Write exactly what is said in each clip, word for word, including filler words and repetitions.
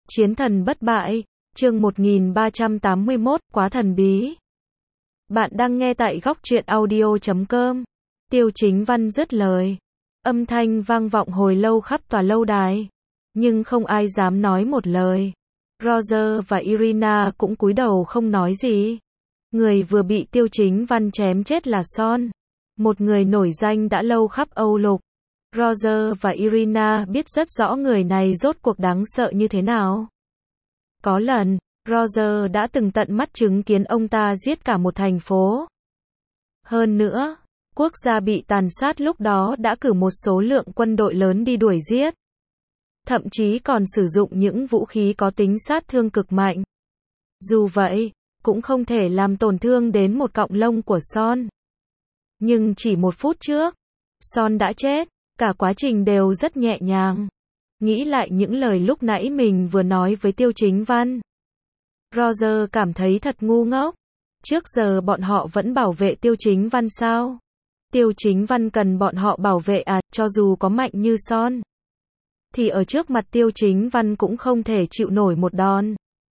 Chiến thần bất bại, chương một nghìn ba trăm tám mươi mốt, quá thần bí. Bạn đang nghe tại góc truyện audio chấm com. Tiêu Chính Văn dứt lời. Âm thanh vang vọng hồi lâu khắp tòa lâu đài. Nhưng không ai dám nói một lời. Roger và Irina cũng cúi đầu không nói gì. Người vừa bị Tiêu Chính Văn chém chết là Son. Một người nổi danh đã lâu khắp Âu Lục. Roger và Irina biết rất rõ người này rốt cuộc đáng sợ như thế nào. Có lần, Roger đã từng tận mắt chứng kiến ông ta giết cả một thành phố. Hơn nữa, quốc gia bị tàn sát lúc đó đã cử một số lượng quân đội lớn đi đuổi giết. Thậm chí còn sử dụng những vũ khí có tính sát thương cực mạnh. Dù vậy, cũng không thể làm tổn thương đến một cọng lông của Son. Nhưng chỉ một phút trước, Son đã chết. Cả quá trình đều rất nhẹ nhàng. Nghĩ lại những lời lúc nãy mình vừa nói với Tiêu Chính Văn. Roger cảm thấy thật ngu ngốc. Trước giờ bọn họ vẫn bảo vệ Tiêu Chính Văn sao? Tiêu Chính Văn cần bọn họ bảo vệ à, cho dù có mạnh như Son. Thì ở trước mặt Tiêu Chính Văn cũng không thể chịu nổi một đòn.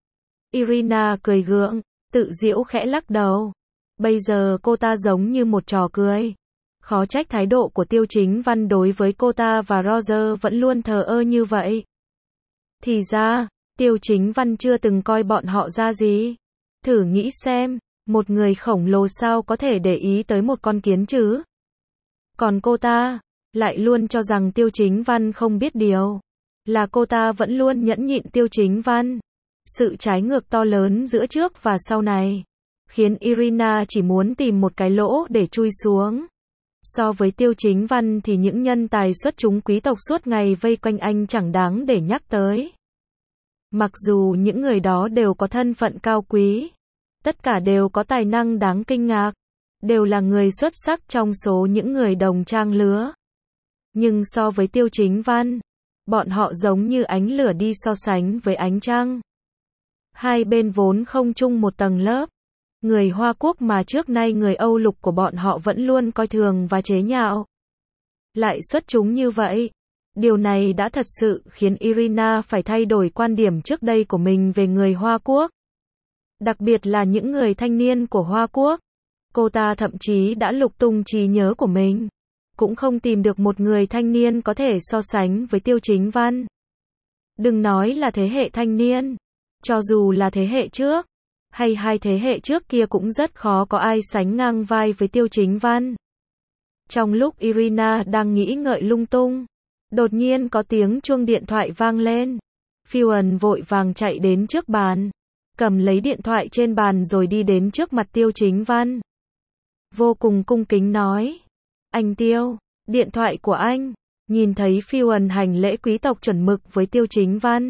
Irina cười gượng, tự giễu khẽ lắc đầu. Bây giờ cô ta giống như một trò cười. Khó trách thái độ của Tiêu Chính Văn đối với cô ta và Roger vẫn luôn thờ ơ như vậy. Thì ra, Tiêu Chính Văn chưa từng coi bọn họ ra gì. Thử nghĩ xem, một người khổng lồ sao có thể để ý tới một con kiến chứ? Còn cô ta, lại luôn cho rằng Tiêu Chính Văn không biết điều. Là cô ta vẫn luôn nhẫn nhịn Tiêu Chính Văn. Sự trái ngược to lớn giữa trước và sau này, khiến Irina chỉ muốn tìm một cái lỗ để chui xuống. So với Tiêu Chính Văn thì những nhân tài xuất chúng quý tộc suốt ngày vây quanh anh chẳng đáng để nhắc tới. Mặc dù những người đó đều có thân phận cao quý, tất cả đều có tài năng đáng kinh ngạc, đều là người xuất sắc trong số những người đồng trang lứa. Nhưng so với Tiêu Chính Văn, bọn họ giống như ánh lửa đi so sánh với ánh trăng. Hai bên vốn không chung một tầng lớp. Người Hoa Quốc mà trước nay người Âu Lục của bọn họ vẫn luôn coi thường và chế nhạo. Lại xuất chúng như vậy. Điều này đã thật sự khiến Irina phải thay đổi quan điểm trước đây của mình về người Hoa Quốc. Đặc biệt là những người thanh niên của Hoa Quốc. Cô ta thậm chí đã lục tung trí nhớ của mình. Cũng không tìm được một người thanh niên có thể so sánh với Tiêu Chính Văn. Đừng nói là thế hệ thanh niên. Cho dù là thế hệ trước. Hay hai thế hệ trước kia cũng rất khó có ai sánh ngang vai với Tiêu Chính Văn. Trong lúc Irina đang nghĩ ngợi lung tung, đột nhiên có tiếng chuông điện thoại vang lên. Fion vội vàng chạy đến trước bàn, cầm lấy điện thoại trên bàn rồi đi đến trước mặt Tiêu Chính Văn. Vô cùng cung kính nói, anh Tiêu, điện thoại của anh. Nhìn thấy Fion hành lễ quý tộc chuẩn mực với Tiêu Chính Văn,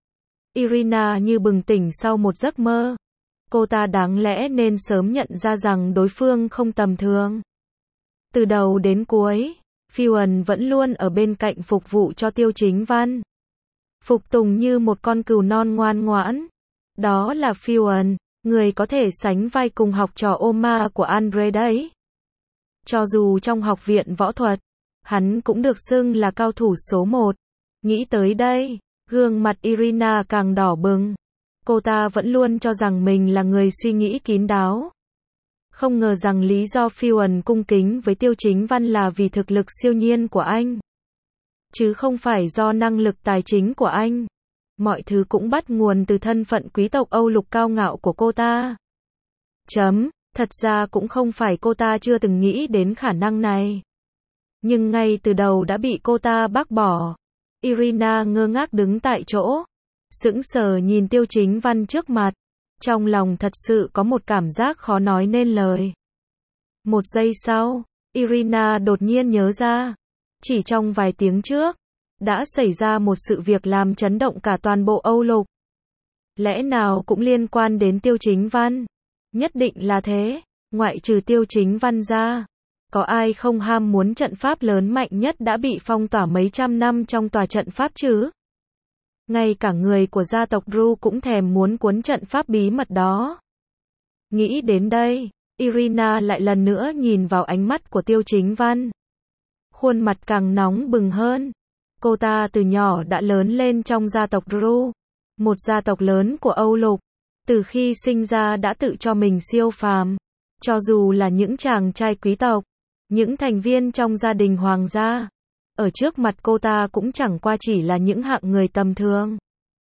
Irina như bừng tỉnh sau một giấc mơ. Cô ta đáng lẽ nên sớm nhận ra rằng đối phương không tầm thường. Từ đầu đến cuối, Fion vẫn luôn ở bên cạnh phục vụ cho Tiêu Chính Văn. Phục tùng như một con cừu non ngoan ngoãn. Đó là Fion, người có thể sánh vai cùng học trò Oma của Andre đấy. Cho dù trong học viện võ thuật, hắn cũng được xưng là cao thủ số một. Nghĩ tới đây, gương mặt Irina càng đỏ bừng. Cô ta vẫn luôn cho rằng mình là người suy nghĩ kín đáo. Không ngờ rằng lý do Fion cung kính với Tiêu Chính Văn là vì thực lực siêu nhiên của anh. Chứ không phải do năng lực tài chính của anh. Mọi thứ cũng bắt nguồn từ thân phận quý tộc Âu Lục cao ngạo của cô ta. Chấm, thật ra cũng không phải cô ta chưa từng nghĩ đến khả năng này. Nhưng ngay từ đầu đã bị cô ta bác bỏ. Irina ngơ ngác đứng tại chỗ. Sững sờ nhìn Tiêu Chính Văn trước mặt. Trong lòng thật sự có một cảm giác khó nói nên lời. Một giây sau, Irina đột nhiên nhớ ra. Chỉ trong vài tiếng trước, đã xảy ra một sự việc làm chấn động cả toàn bộ Âu Lục. Lẽ nào cũng liên quan đến Tiêu Chính Văn? Nhất định là thế, ngoại trừ Tiêu Chính Văn ra. Có ai không ham muốn trận pháp lớn mạnh nhất đã bị phong tỏa mấy trăm năm trong tòa trận pháp chứ? Ngay cả người của gia tộc Ru cũng thèm muốn cuốn trận pháp bí mật đó. Nghĩ đến đây, Irina lại lần nữa nhìn vào ánh mắt của Tiêu Chính Văn. Khuôn mặt càng nóng bừng hơn. Cô ta từ nhỏ đã lớn lên trong gia tộc Ru. một gia tộc lớn của Âu Lục, từ khi sinh ra đã tự cho mình siêu phàm. Cho dù là những chàng trai quý tộc, những thành viên trong gia đình hoàng gia, ở trước mặt cô ta cũng chẳng qua chỉ là những hạng người tầm thường.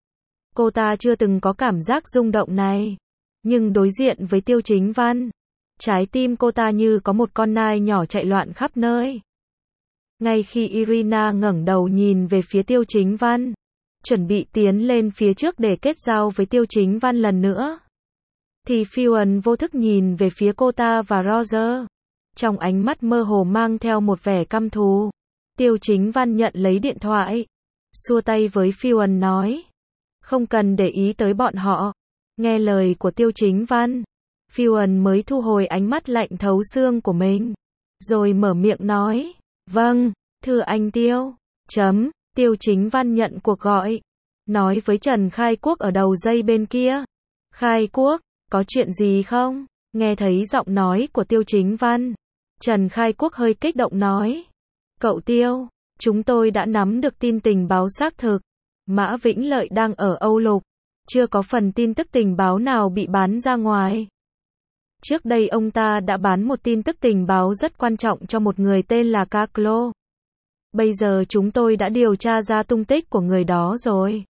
Cô ta chưa từng có cảm giác rung động này. Nhưng đối diện với Tiêu Chính Văn, trái tim cô ta như có một con nai nhỏ chạy loạn khắp nơi. Ngay khi Irina ngẩng đầu nhìn về phía Tiêu Chính Văn, chuẩn bị tiến lên phía trước để kết giao với Tiêu Chính Văn lần nữa, thì Fion vô thức nhìn về phía cô ta và Roger. Trong ánh mắt mơ hồ mang theo một vẻ căm thù. Tiêu Chính Văn nhận lấy điện thoại, xua tay với Fion nói, không cần để ý tới bọn họ. Nghe lời của Tiêu Chính Văn, Fion mới thu hồi ánh mắt lạnh thấu xương của mình, rồi mở miệng nói, vâng, thưa anh Tiêu. Chấm, Tiêu Chính Văn nhận cuộc gọi, nói với Trần Khai Quốc ở đầu dây bên kia. Khai Quốc, có chuyện gì không? Nghe thấy giọng nói của Tiêu Chính Văn, Trần Khai Quốc hơi kích động nói, cậu Tiêu, chúng tôi đã nắm được tin tình báo xác thực. Mã Vĩnh Lợi đang ở Âu Lục. Chưa có phần tin tức tình báo nào bị bán ra ngoài. Trước đây ông ta đã bán một tin tức tình báo rất quan trọng cho một người tên là Carlo. Bây giờ chúng tôi đã điều tra ra tung tích của người đó rồi.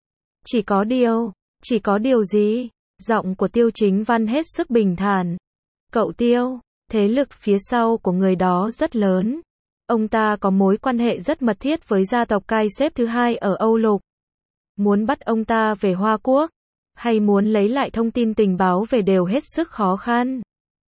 Chỉ có điều, chỉ có điều gì? Giọng của Tiêu Chính Văn hết sức bình thản. Cậu Tiêu, thế lực phía sau của người đó rất lớn. Ông ta có mối quan hệ rất mật thiết với gia tộc cai xếp thứ hai ở Âu Lục. Muốn bắt ông ta về Hoa Quốc, hay muốn lấy lại thông tin tình báo về đều hết sức khó khăn.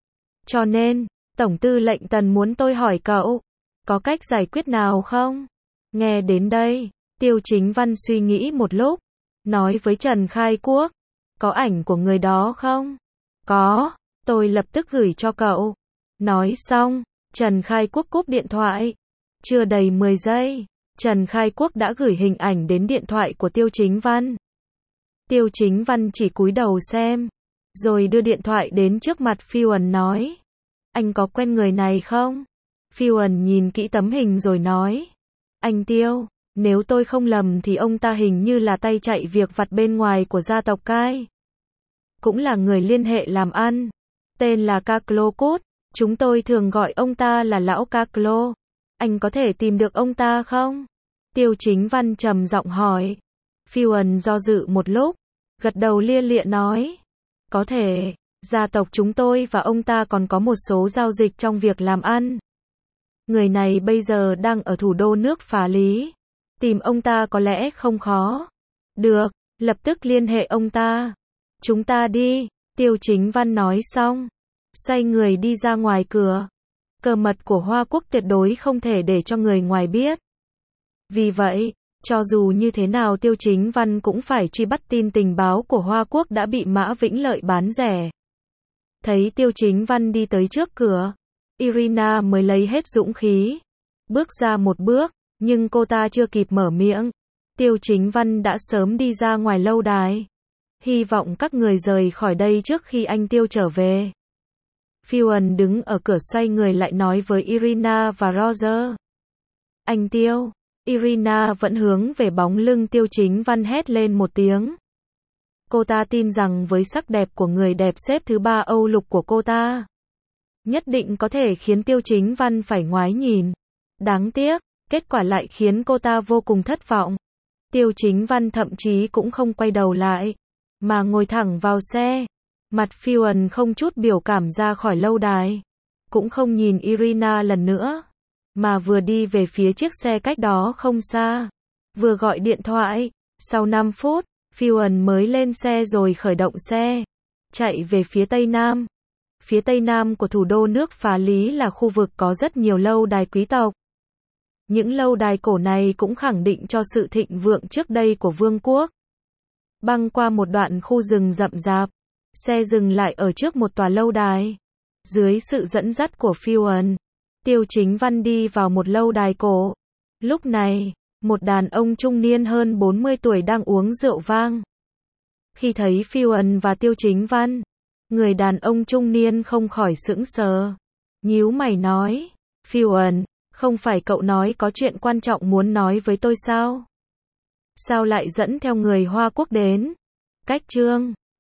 Cho nên, Tổng tư lệnh Tần muốn tôi hỏi cậu, có cách giải quyết nào không? Nghe đến đây, Tiêu Chính Văn suy nghĩ một lúc, nói với Trần Khai Quốc, có ảnh của người đó không? Có, tôi lập tức gửi cho cậu. Nói xong, Trần Khai Quốc cúp điện thoại. Chưa đầy mười giây, Trần Khai Quốc đã gửi hình ảnh đến điện thoại của Tiêu Chính Văn. Tiêu Chính Văn chỉ cúi đầu xem, rồi đưa điện thoại đến trước mặt Fion nói, anh có quen người này không? Fion nhìn kỹ tấm hình rồi nói, anh Tiêu, nếu tôi không lầm thì ông ta hình như là tay chạy việc vặt bên ngoài của gia tộc Cai. Cũng là người liên hệ làm ăn, tên là Carlo Cốt, chúng tôi thường gọi ông ta là lão Carlo. Anh có thể tìm được ông ta không? Tiêu Chính Văn trầm giọng hỏi. Fion do dự một lúc, gật đầu lia lịa nói, có thể, gia tộc chúng tôi và ông ta còn có một số giao dịch trong việc làm ăn. Người này bây giờ đang ở thủ đô nước Phá Lý, tìm ông ta có lẽ không khó. Được, lập tức liên hệ ông ta. Chúng ta đi, Tiêu Chính Văn nói xong, xoay người đi ra ngoài cửa. Cơ mật của Hoa Quốc tuyệt đối không thể để cho người ngoài biết. Vì vậy, cho dù như thế nào Tiêu Chính Văn cũng phải truy bắt tin tình báo của Hoa Quốc đã bị Mã Vĩnh Lợi bán rẻ. Thấy Tiêu Chính Văn đi tới trước cửa, Irina mới lấy hết dũng khí, bước ra một bước, nhưng cô ta chưa kịp mở miệng. Tiêu Chính Văn đã sớm đi ra ngoài lâu đài. Hy vọng các người rời khỏi đây trước khi anh Tiêu trở về. Fion đứng ở cửa xoay người lại nói với Irina và Roger. Anh Tiêu. Irina vẫn hướng về bóng lưng Tiêu Chính Văn hét lên một tiếng. Cô ta tin rằng với sắc đẹp của người đẹp xếp thứ ba Âu Lục của cô ta, nhất định có thể khiến Tiêu Chính Văn phải ngoái nhìn. Đáng tiếc, kết quả lại khiến cô ta vô cùng thất vọng. Tiêu Chính Văn thậm chí cũng không quay đầu lại, mà ngồi thẳng vào xe. Mặt Fion không chút biểu cảm ra khỏi lâu đài, cũng không nhìn Irina lần nữa, mà vừa đi về phía chiếc xe cách đó không xa, vừa gọi điện thoại. Sau năm phút, Fion mới lên xe rồi khởi động xe, chạy về phía Tây Nam. Phía Tây Nam của thủ đô nước Phá Lý là khu vực có rất nhiều lâu đài quý tộc. Những lâu đài cổ này cũng khẳng định cho sự thịnh vượng trước đây của vương quốc. Băng qua một đoạn khu rừng rậm rạp, xe dừng lại ở trước một tòa lâu đài. Dưới sự dẫn dắt của Fion, Tiêu Chính Văn đi vào một lâu đài cổ. Lúc này, một đàn ông trung niên hơn bốn mươi tuổi đang uống rượu vang. Khi thấy Fion và Tiêu Chính Văn, người đàn ông trung niên không khỏi sững sờ. Nhíu mày nói, Fion, không phải cậu nói có chuyện quan trọng muốn nói với tôi sao? Sao lại dẫn theo người Hoa Quốc đến? Cách chương